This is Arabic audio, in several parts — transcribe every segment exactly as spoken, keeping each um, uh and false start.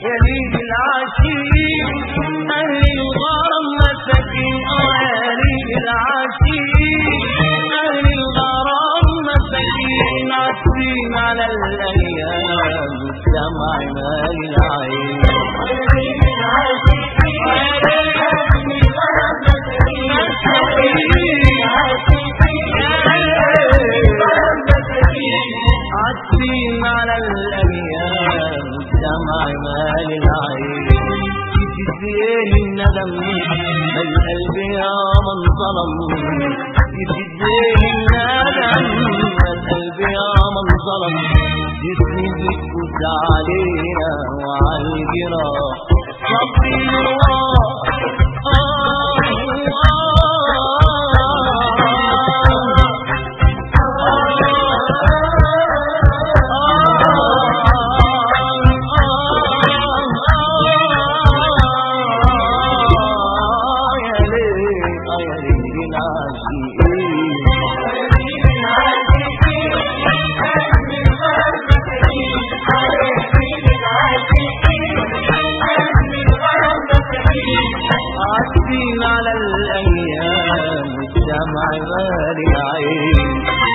يا ليل العاشقين أهل الغرام مساكين يا ليل العاشقين أهل الغرام مساكين عاطفين على الأيام والدمع مال العين يا ليل العاشقين عاطفين على الأيام والدمع مال العين يفديه الندم القلب يا من ظلم يفديه الندم القلب يا من ظلم يسند يفوت علينا وعلى الجراح صبري الله على الأيام والدمع مال العين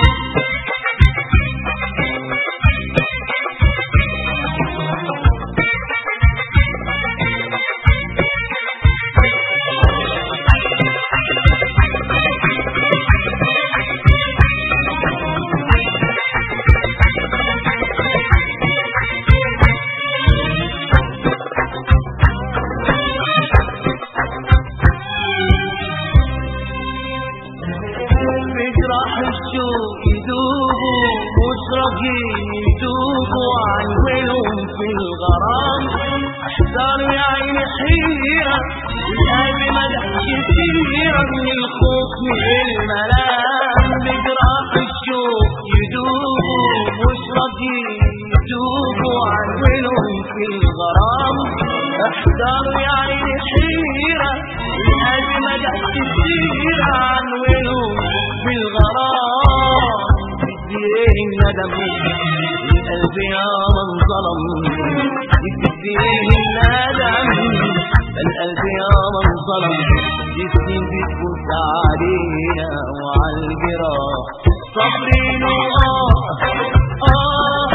الشوق يدوبوا مشرقين يدوبوا عنوانهم في الغرام احذر يا عين حيرة القلب مدحش كتيرة من الخوف من الملام بجراح الشوق يدوبوا مشرقين يدوبوا عنوانهم في الغرام احذر يا عين حيرة القلب مدحش كتيرة عنوانهم في الغرام يديه الندم القلب يا من ظلم يديه الندم القلب يا من ظلم يسكن بتفوت علينا وعلى الجراح صبرين وآه آه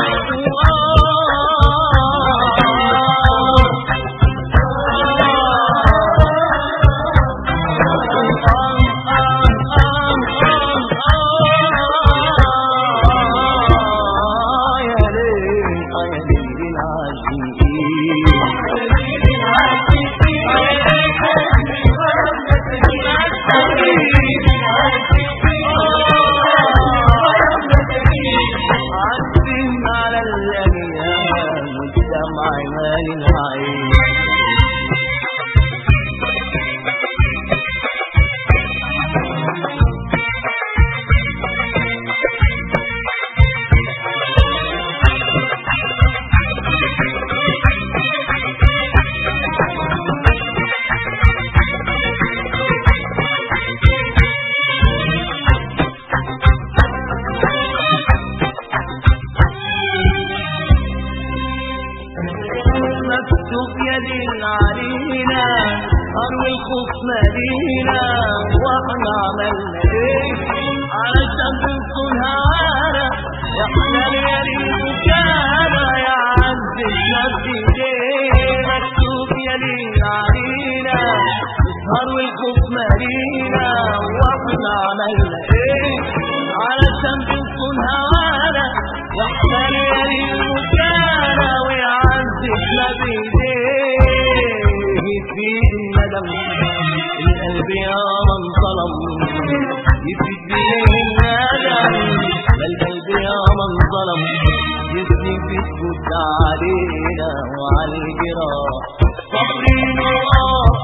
علينا أروي الخوف مالينا واحنا عملنا ايه علشان نكون هوانا احنا ليالي المكانة يا عز الشد ايديه مكتوب يا ليل علينا أروي الخوف مالينا واحنا عملنا ايه علشان نكون هوانا احنا ليالي المكانة ويا عز الشد ايديه يفيد الندم القلب يا من ظلم يفيد بيه الندم القلب يا من ظلم يسني بتفوت علينا وعلى الجراح صبرين وآه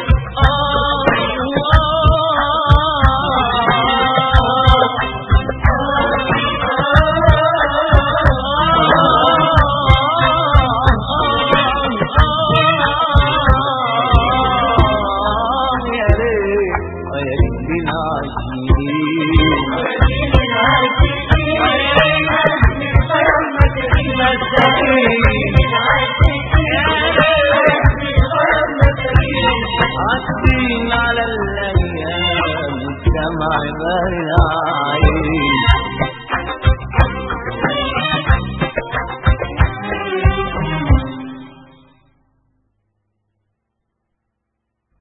آه مساكين حزين على الأيام الدمع بارد عين